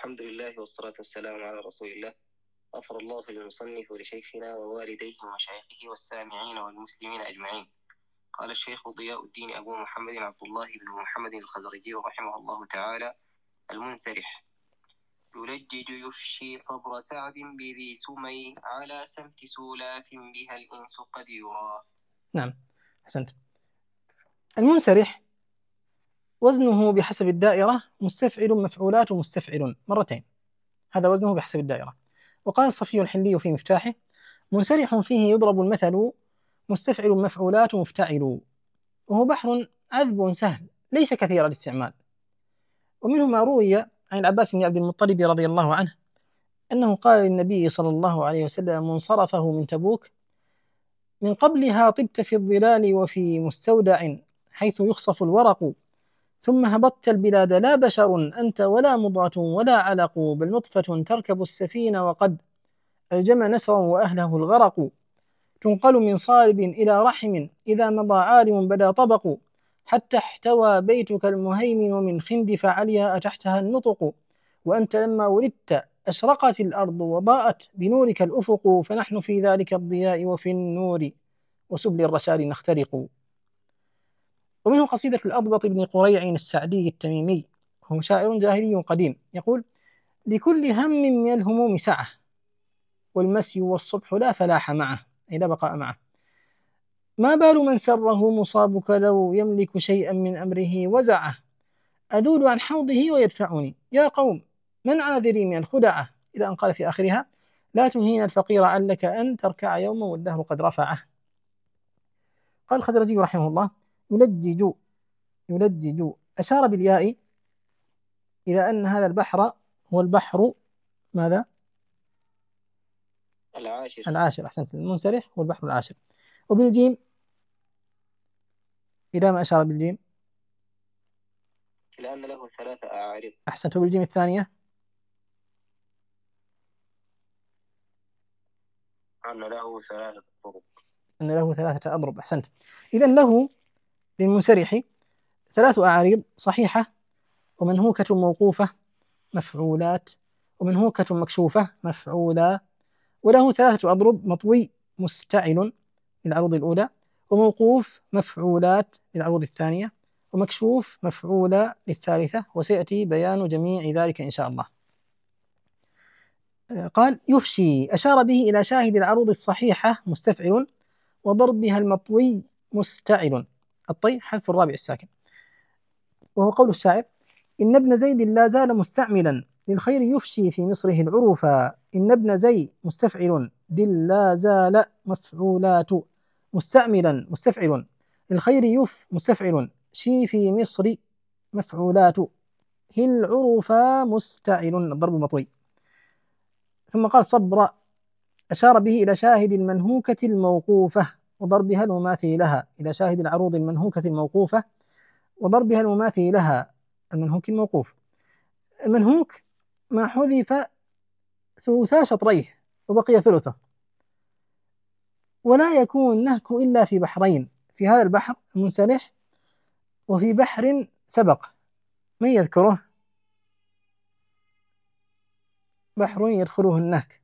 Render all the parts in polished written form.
الحمد لله والصلاة والسلام على رسول الله. غفر الله للمصنف ولشيخنا ووالديه ومشايخه والسامعين والمسلمين أجمعين. قال الشيخ ضياء الدين أبو محمد عبد الله بن محمد الخزرجي رحمه الله تعالى: المنسرح: يلجج يفشي صبر سعد بذي سمي على سمت سولاف بها الإنس قد يرى. نعم، أحسنت. المنسرح وزنه بحسب الدائرة مستفعل مفعولات مستفعل مرتين، هذا وزنه بحسب الدائرة. وقال الصفي الحلي في مفتاحه: منسرح فيه يضرب المثل مستفعل مفعولات مفتعل، وهو بحر عذب سهل ليس كثير الاستعمال. ومنه ما روي عن العباس بن عبد المطلب رضي الله عنه أنه قال للنبي صلى الله عليه وسلم منصرفه من تبوك: من قبلها طبت في الظلال وفي مستودع حيث يخصف الورق، ثم هبطت البلاد لا بشر أنت ولا مضغة ولا علق، بل نطفة تركب السفينة وقد ألجم نسرا وأهله الغرق، تنقل من صالب إلى رحم إذا مضى عالم بدا طبق، حتى احتوى بيتك المهيمن من خندف عليها أتحتها النطق، وأنت لما ولدت أشرقت الأرض وضاءت بنورك الأفق، فنحن في ذلك الضياء وفي النور وسبل الرشاد نخترق. ومنه قصيدة الأضبط بن قريع السعدي التميمي، وهو شاعر جاهلي قديم، يقول: لكل هم من الهموم سعة، والمسي والصبح لا فلاح معه، أي لا بقاء معه. ما بال من سره مصابك لو يملك شيئا من أمره وزعه، أذول عن حوضه ويدفعني يا قوم من عاذري من الخدعة، إلى أن قال في آخرها: لا تهين الفقير علك أن تركع يوما والدهر قد رفعه. قال الخزرجي رحمه الله: يلجج أشار بالياء إلى أن هذا البحر هو البحر ماذا؟ العاشر. أحسنت، المنسرح هو البحر العاشر. وبالجيم إلى ما أشار بالجيم؟ إلى أن له 3 أعارض. أحسنت. وبالجيم الثانية؟ أن له 3 أضرب. أن له 3 أضرب، أحسنت. إذن له للمنسرح 3 أعاريض صحيحة ومنهوكة موقوفة مفعولات، ومنهوكة مكشوفة مفعولا، وله 3 أضرب: مطوي مستعل للعروض الأولى، وموقوف مفعولات للعروض الثانية، ومكشوف مفعولة للثالثة، وسيأتي بيان جميع ذلك إن شاء الله. قال: يفشي أشار به إلى شاهد العروض الصحيحة مستفعل، وضربها المطوي مستعل، الطي حذف الرابع الساكن. وهو قول الشاعر: إن ابن زيد لا زال مستعملا للخير يفشي في مصره العروفا، إن ابن زي مستفعل دل لا زال مفعولات، مستعملا مستفعل للخير يف مستفعل شي في مصر مفعولات، هي العروفا مستعل الضرب المطوي. ثم قال: صبر أشار به إلى شاهد المنهوكة الموقوفة وضربها المماثل لها، إلى شاهد العروض المنهوكة الموقوفة وضربها المماثل لها، المنهوك الموقوف. المنهوك ما حذف ثلثا شطريه وبقي ثلثه، ولا يكون النهك إلا في بحرين: في هذا البحر المنسلح، وفي بحر سبق. من يذكره؟ بحر يدخله النهك.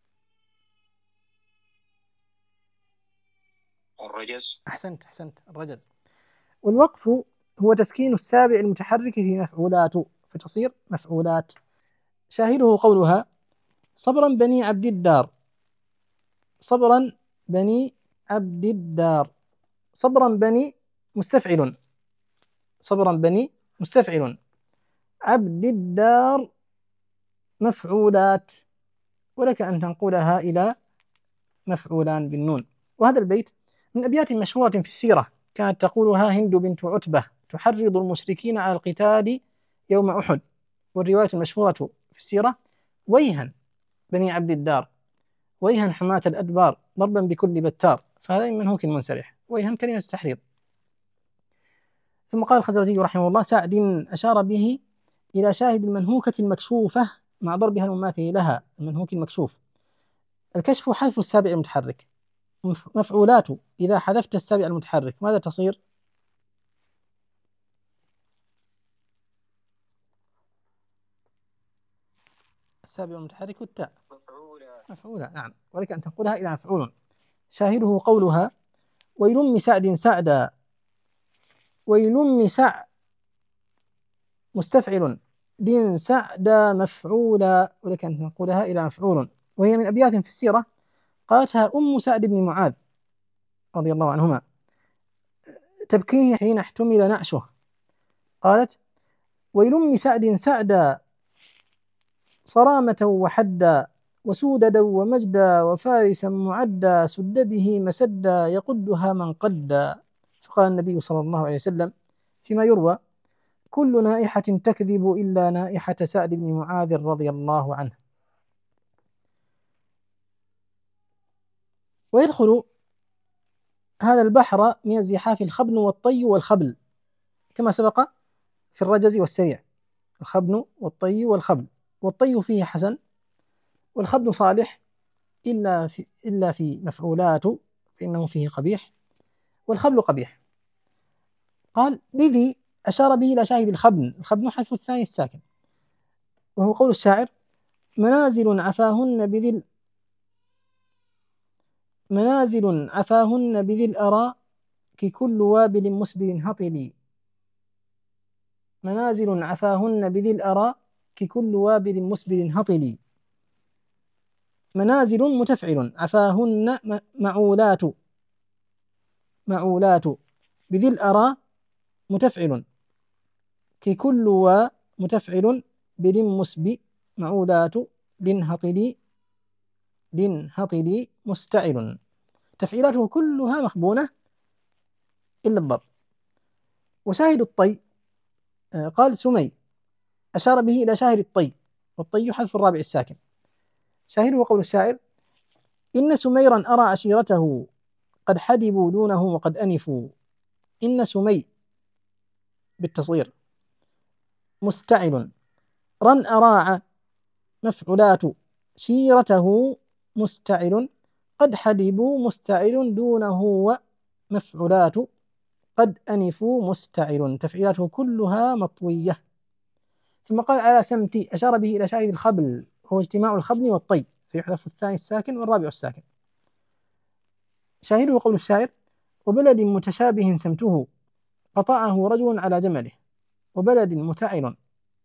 الرجز. أحسنت، الرجز. والوقف هو تسكين السابع المتحرك في مفعولات فتصير مفعولات. شاهده قولها: صبرا بني عبد الدار، صبرا بني عبد الدار، صبرا بني مستفعل، صبرا بني مستفعل، عبد الدار مفعولات، ولك أن تنقلها إلى مفعولان بالنون. وهذا البيت من أبيات مشهورة في السيرة، كانت تقولها هند بنت عتبة تحرض المشركين على القتال يوم أحد. والرواية المشهورة في السيرة: ويها بني عبد الدار، ويها حماة الأدبار، ضربا بكل بتار. فهذا من منهوك المنسرح، ويها كلمة تحريض. ثم قال الخزرجي رحمه الله: سعد أشار به إلى شاهد المنهوكة المكشوفة مع ضربها المماثل لها، المنهوك المكشوف. الكشف حذف السابع المتحرك. مفعولات إذا حذفت السابع المتحرك ماذا تصير؟ السابع المتحرك التاء مفعولا. مفعولا، نعم، ولك أن تنقلها إلى مفعول. شاهده قولها ويل سعد سعدا، ويل سع مستفعل، دين سعدا مفعولا، ولك أن تنقلها إلى مفعول. وهي من أبيات في السيرة قالتها أم سعد بن معاذ رضي الله عنهما تبكيه حين احتمل نعشه، قالت ويل سعد سعدا صرامة وحدا، وسوددا ومجدا، وفارسا معدا، سد به مسدا، يقدها من قدا. فقال النبي صلى الله عليه وسلم فيما يروى كل نائحة تكذب إلا نائحة سعد بن معاذ رضي الله عنه. ويدخل هذا البحر من الزحاف الخبن والطي والخبل كما سبق في الرجز والسريع، الخبن والطي والخبل، والطي فيه حسن والخبن صالح إلا في مفعولات فإنه فيه قبيح، والخبل قبيح. قال بذي أشار به إلى شاهد الخبن، الخبن حذف الثاني الساكن، وهو قول الشاعر منازل عفاهن بذي الأراء كل وابل مسبل هطلي، منازل عفاهن بذي الأراء كل وابل مسبل هطلي. منازل متفعل، عفاهن معولات، بذي الأراء متفعل، ككل ومتفعل، بلم مسب معولات، لنهطلي مستعل، تفعيلاته كلها مخبونة إلا الضرب. وشاهد الطي قال سمي أشار به إلى شاهد الطي، والطي حذف الرابع الساكن. شاهده قول الشاعر إن سميرا أرى عشيرته قد حدبوا دونه وقد أنفوا، إن سمي بالتصغير مستعل، رن أراع مفعولات، شيرته مستعل، قد حدبوا مستعل دونه ومفعولات، قد أنفوا مستعل، تفعيلاته كلها مطوية. ثم قال على سمتي أشار به إلى شاهد الخبل، هو اجتماع الخبل والطي فيحذف الثاني الساكن والرابع الساكن. شاهده قول الشاعر وبلد متشابه سمته قطعه رجل على جمله، وبلد متعل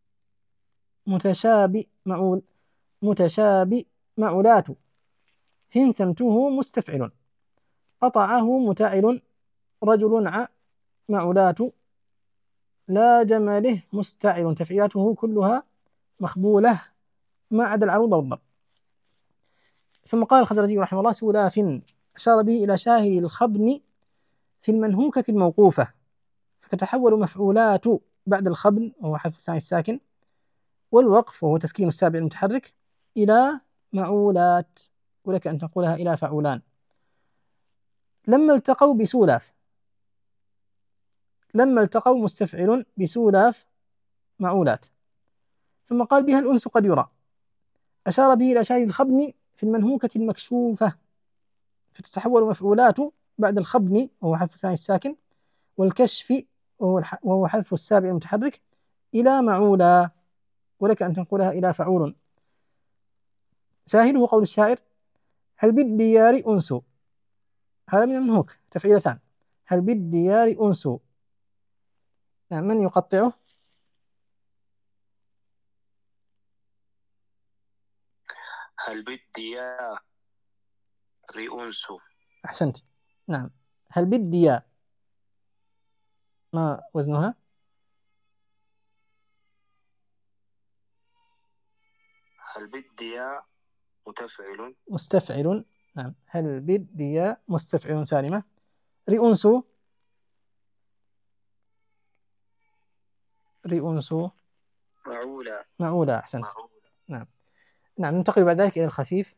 متشابه معولات، هن سمته مستفعل، قطعه متعل رجل معولات، لا جمله مستعل، تفعيلاته كلها مخبولة ما عدا العروض والضرب. ثم قال الخزرجي رحمه الله سلاف أشار به إلى شاهد الخبن في المنهوكة الموقوفة، فتتحول مفعولات بعد الخبن وهو حذف الثاني الساكن والوقف وهو تسكين السابع المتحرك إلى معولات، ولك أن تقولها إلى فعولان. لما التقوا بسولاف، لما التقوا مستفعل بسولاف معولات. ثم قال بها الأنس قد يرى أشار به إلى شاهد الخبن في المنهوكة المكشوفة، فتتحول مفعولات بعد الخبن وهو حذف الثاني الساكن والكشف وهو حذف السابع المتحرك إلى معولا، ولك أن تنقلها إلى فعول. شاهده قول الشاعر هل بالديار أنس، هذا من المنهوك تفعيلتان، هل بالديار أنس. نعم، من يقطعه؟ هل بالديار أنس. أحسنت، نعم. هل بالديار ما وزنها؟ هل بالديار مستفعل، نعم. هل بالديار مستفعل سالمة. رئونس معولة، أحسنت. نعم. نعم، ننتقل بعد ذلك إلى الخفيف.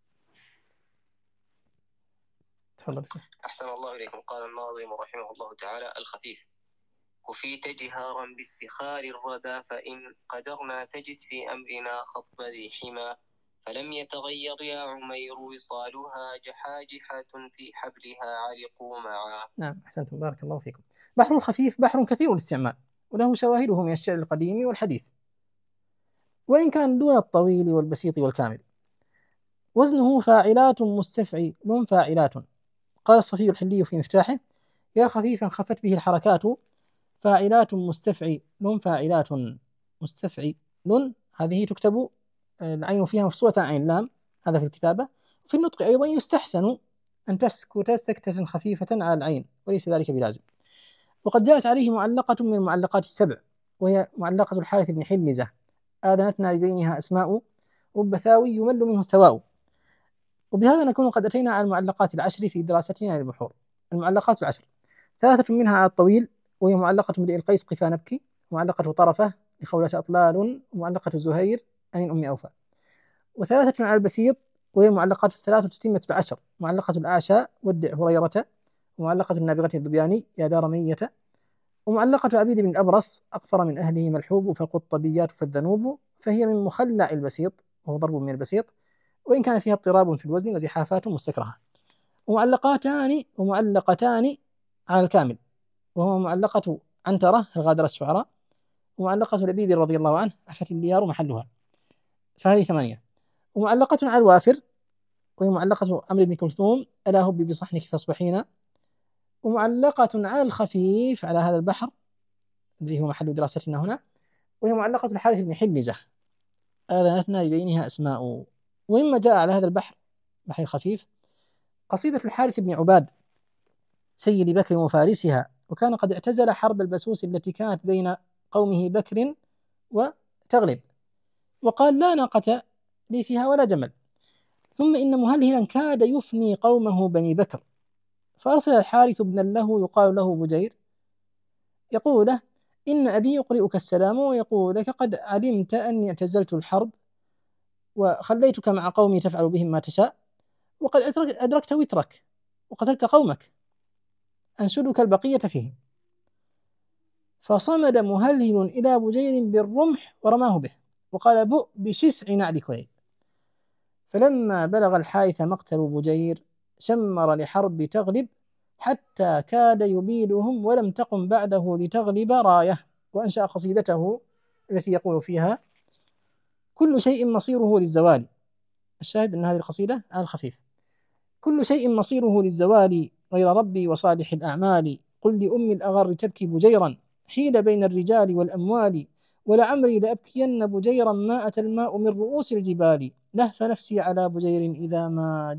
تفضل شيخ. أحسن الله إليكم. قال الناظم رحمه الله تعالى الخفيف كفيت جهارا بالسخار الردى، فإن قدرنا تجد في أمرنا خطب ذي حمى، فلم يتغير يا عمير وصالها جحاجحة في حبلها علقوا معا. نعم، أحسنتم، بارك الله فيكم. بحر الخفيف بحر كثير الاستعمال، وله شواهده من الشعر القديم والحديث. وإن كان دون الطويل والبسيط والكامل. وزنه فاعلات مستفعل فاعلات. قال الصفي الحلي في مفتاحه: يا خفيفا خفت به الحركات، فاعلات مستفعل فاعلات مستفعل. هذه تكتب العين فيها مفصولة عن عين اللام، هذا في الكتابة. في النطق أيضا يستحسن أن تسكت سكتة خفيفة على العين، وليس ذلك بلازم. وقد جاءت عليه معلقة من المعلقات السبع، وهي معلقة الحارث بن حلزة: آذنتنا ببينها أسماء، رب ثاوي يمل منه الثواء. وبهذا نكون قد أتينا على المعلقات العشر في دراستنا للبحور. المعلقات العشر: ثلاثة منها على الطويل، وهي معلقة امرئ القيس قفا نبكي، ومعلقة طرفة لخولة أطلال، ومعلقة زهير عن أم أوفى. وثلاثة على البسيط، وهي معلقات الثلاث تتمة العشر: معلقة الأعشى ودع هريرة، ومعلقة النابغة الذبياني يا دار مية، ومعلقة عبيد بن الأبرص أقفر من أهله ملحوب فالقطبيات فالذنوب، فهي من مخلع البسيط، وهو ضرب من البسيط، وإن كان فيها اضطراب في الوزن وزحافات مستكرهة. ومعلقتان على الكامل، وهو معلقة عنترة الغادرة الشعراء، ومعلقة لبيد رضي الله عنه عفت الديار محلها، فهذه ثمانية. ومعلقة على الوافر، وهي معلقة عمرو بن كلثوم ألا هب بصحنك فاصبحين. ومعلقة على الخفيف على هذا البحر الذي هو محل دراستنا هنا، وهي معلقة الحارث بن حلزة: آذنتنا ببينها أسماء. ومما جاء على هذا البحر، بحر الخفيف، قصيدة الحارث بن عباد سيد بكر وفارسها، وكان قد اعتزل حرب البسوس التي كانت بين قومه بكر وتغلب، وقال: لا ناقة لي فيها ولا جمل. ثم إن مهلهلا كاد يفني قومه بني بكر، فأرسل الحارث ابنا له يقال له بجير يقول له: إن أبي يقرئك السلام ويقول لك قد علمت أني اعتزلت الحرب وخليتك مع قومي تفعل بهم ما تشاء، وقد أدركت وترك وقتلت قومك، أنشدك البقية فيهم. فصمد مهلهل إلى بجير بالرمح ورماه به، وقال: بؤ بشسع نعل كويل. فلما بلغ الحارث مقتل بجير شمر لحرب تغلب، حتى كاد يبيدهم ولم تقم بعده لتغلب راية. وأنشأ قصيدته التي يقول فيها: كل شيء مصيره للزوال. الشاهد أن هذه القصيدة على الخفيف: كل شيء مصيره للزوال غير ربي وصالح الأعمال، قل لأم الأغر تبكي بجيرا حيل بين الرجال والأموال، ولعمري لأبكين بجيرا ما أتى الماء من رؤوس الجبال، لهف نفسي على بجير إذا ما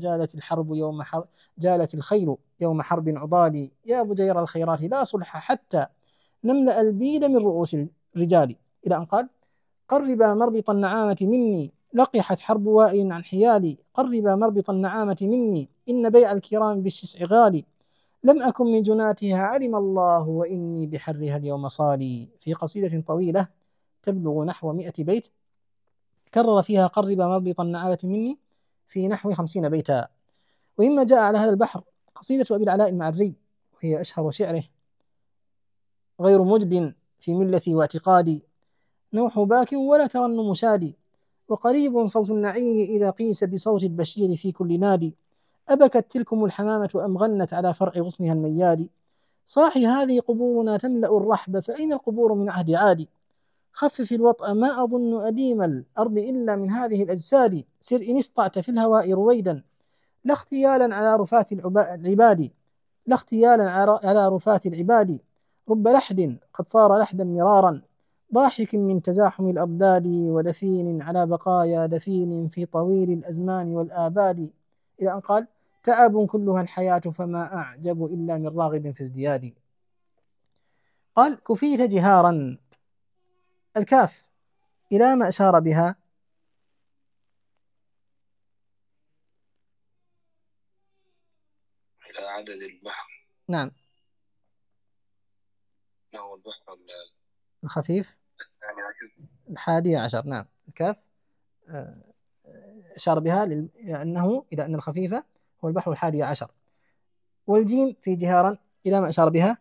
جالت الخيل يوم حرب عضال، يا بجير الخيرات لا صلح حتى نملأ البيد من رؤوس الرجال. إلى أن قال: قربا مربط النعامة مني لقحت حرب وائل عن حيالي، قربا مربط النعامة مني إن بيع الكرام بالشسع غالي، لم أكن من جناتها علم الله وإني بحرها اليوم صالي. في قصيدة طويلة تبلغ نحو 100 بيت كرر فيها قربا مربط النعامة مني في نحو 50 بيتا. ومما جاء على هذا البحر قصيدة أبي العلاء المعري، وهي أشهر شعره: غير مجد في ملتي واعتقادي، نوح باك ولا ترنم شادي، وقريب صوت النعي إذا قيس بصوت البشير في كل نادي، أبكت تلكم الحمامة أم غنت على فرع غصنها المياد، صاحي هذه قبورنا تملأ الرحب فأين القبور من عهد عادي، خفف الوطأ ما أظن أديم الأرض إلا من هذه الأجساد، سر إن استطعت في الهواء رويدا لا اختيالا على رفات العباد، لا اختيالا على رفات العباد، رب لحد قد صار لحدا مرارا ضاحك من تزاحم الأضداد، ودفين على بقايا دفين في طويل الأزمان والآباد. إلى أن قال: تعب كلها الحياة فما أعجب إلا من راغب في ازدياد. قال: كفيت جهارا. الكاف إلى ما أشار بها؟ إلى عدد البحر. نعم، له البحر الخفيف الثاني. 11. نعم، الكاف أشار بها لأنه إلى أن الخفيفة هو البحر 11. والجيم في جهارا إلى ما أشار بها؟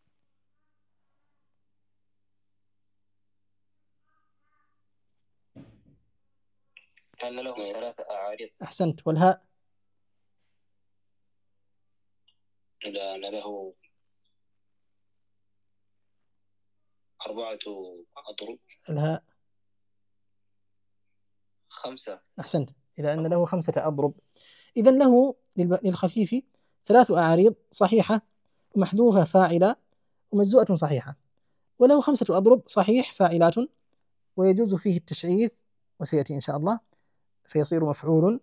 كان له 3 أعارض. أحسنت. والهاء؟ إلى أن له 4 أضرب. الهاء 5. أحسنت، إلى أن له 5 أضرب. إذن له للخفيف 3 أعاريض صحيحة ومحذوفة فاعلة ومجزوءة صحيحة، وله 5 أضرب صحيح فاعلات ويجوز فيه التشعيث وسيأتي إن شاء الله فيصير مفعول،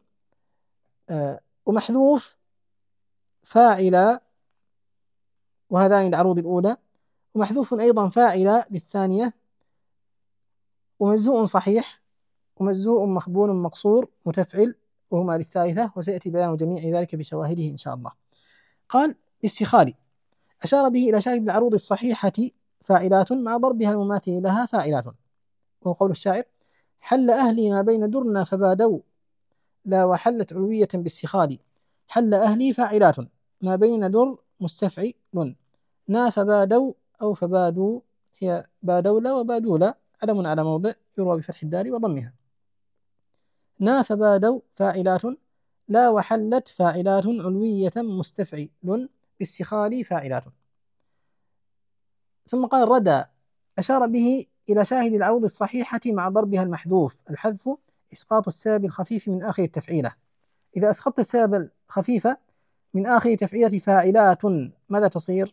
ومحذوف فاعل وهذان العروض الأولى، ومحذوف أيضا فاعل للثانية، ومجزوء صحيح ومجزوء مخبون مقصور متفعل وهما للثالثة، وسيأتي بيان جميع ذلك بشواهده إن شاء الله. قال باستخالي أشار به إلى شاهد العروض الصحيحة فاعلات مع ضربها المماثل لها فاعلات، وهو قول الشاعر: حل أهلي ما بين درنا فبادوا لا وحلت علوية باستخالي، حل أهلي فاعلات ما بين در مستفعل نا فبادوا أو فبادوا، هي بادولا وبادولا علم على موضع يروى بفتح الدال وضمها. نا فبادوا فاعلات لا وحلت فاعلات علوية مستفعل باستخالي فاعلات. ثم قال ردى أشار به إلى شاهد العروض الصحيحة مع ضربها المحذوف. الحذف إسقاط السبب الخفيف من آخر التفعيلة. إذا أسقطت السبب الخفيف من آخر تفعيلة فاعلات ماذا تصير؟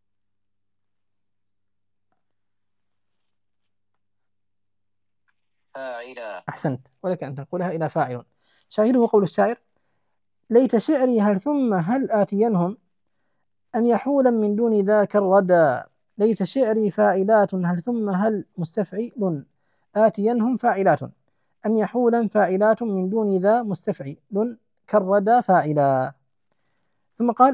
فاعلا. أحسنت، ولك أن تنقلها إلى فاعل. شاهده قول الشاعر: ليت شعري هل ثم هل آتينهم أم يحولا من دون ذاك الردى. ليت شعري فاعلات هل ثم هل مستفعل آتينهم فاعلات أم يحولا فاعلات من دون ذا مستفعل كالردى فاعلا. ثم قال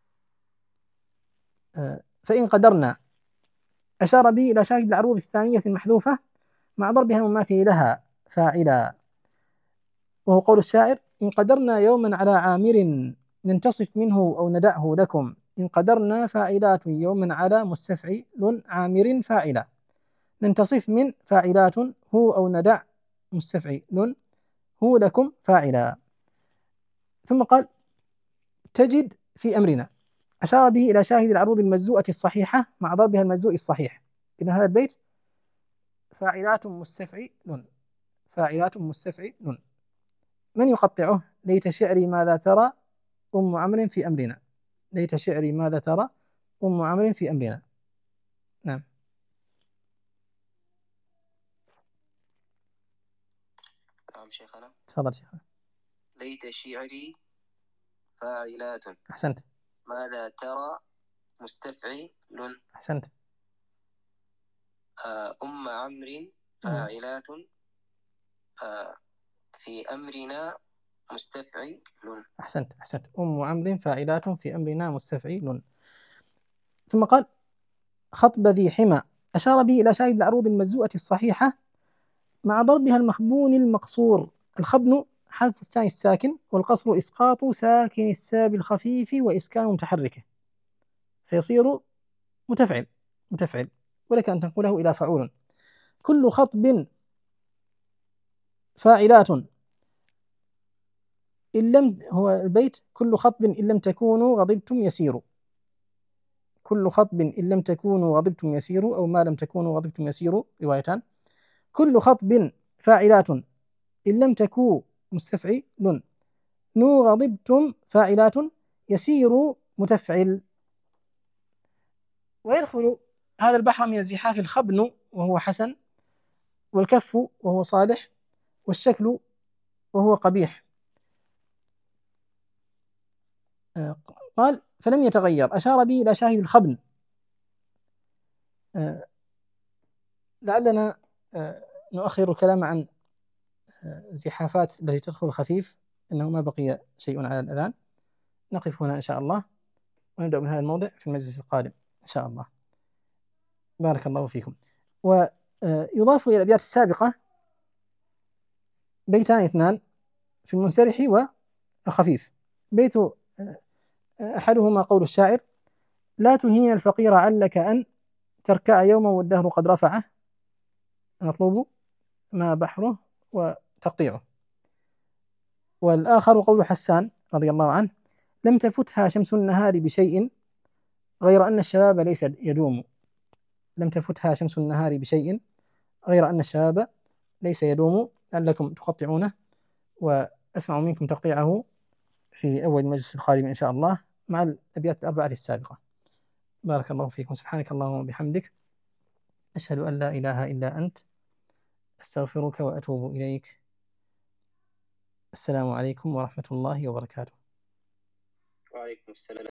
فإن قدرنا أشار به إلى شاهد العروض الثانية المحذوفة مع ضربها المماثل لها فاعلا، وهو قول الشاعر: إن قدرنا يوما على عامر ننتصف منه أو ندعه لكم. إن قدرنا فاعلات يوما على مستفعل عامر فاعلا، ننتصف من فاعلات هو أو ندع مستفعل هو لكم فاعلا. ثم قال تجد في أمرنا أشار به إلى شاهد العروض المجزوءة الصحيحة مع ضربها المجزوء الصحيح. إذا هذا البيت فاعلات مستفعل فاعلات مستفعل، من يقطعه؟ ليت شعري ماذا ترى أم عمرو في أمرنا. ليت شعري ماذا ترى أم عمرو في أمرنا. نعم نعم شيخنا. تفضل شيخنا. ليت شعري فاعلات. أحسنت. ماذا ترى مستفعل. أحسنت. أم عمرو فاعلات في أمرنا مستفعل. أحسنت أحسنت. أم عمرو فاعلات في أمرنا مستفعل. ثم قال خطب ذي حمى أشار به إلى شاهد العروض المجزوءة الصحيحة مع ضربها المخبون المقصور. الخبن حذف الثاني الساكن، والقصر إسقاط ساكن الساب الخفيف وإسكان متحركه فيصير متفعل ولك أن تنقله إلى فعول. كل خطب فاعلات إن لم، هو البيت كل خطب إن لم تكونوا غضبتم يسير. كل خطب إن لم تكونوا غضبتم يسير، أو ما لم تكونوا غضبتم يسير، روايتان. كل خطب فاعلات إن لم تكونوا مستفعل نو غضبتم فاعلات يسير متفعل. ويدخل هذا البحر من الزحاف الخبن وهو حسن، والكف وهو صالح، والشكل وهو قبيح. قال فلم يتغير أشار به إلى شاهد الخبن. لعلنا نؤخر الكلام عن الزحافات التي تدخل الخفيف، إنه ما بقي شيء على الأذان. نقف هنا إن شاء الله ونبدأ من هذا الموضع في المجلس القادم إن شاء الله. بارك الله فيكم. ويضاف إلى الأبيات السابقة بيتان اثنان في المنسرح والخفيف. بيت أحدهما قول الشاعر: لا تهين الفقير علك أن تركع يوما والدهر قد رفعه، مطلوب ما بحره وتقطيعه. والآخر قول حسان رضي الله عنه: لم تفتها شمس النهار بشيء غير أن الشباب ليس يدوم. لم تفتها شمس النهار بشيء غير أن الشباب ليس يدوم. لعلكم تقطعونه، وأسمع منكم تقطيعه في أول مجلس القادم إن شاء الله مع الأبيات الأربعة السابقة. بارك الله فيكم. سبحانك اللهم وبحمدك، أشهد أن لا إله إلا أنت، أستغفرك وأتوب إليك. السلام عليكم ورحمة الله وبركاته. وعليكم السلام.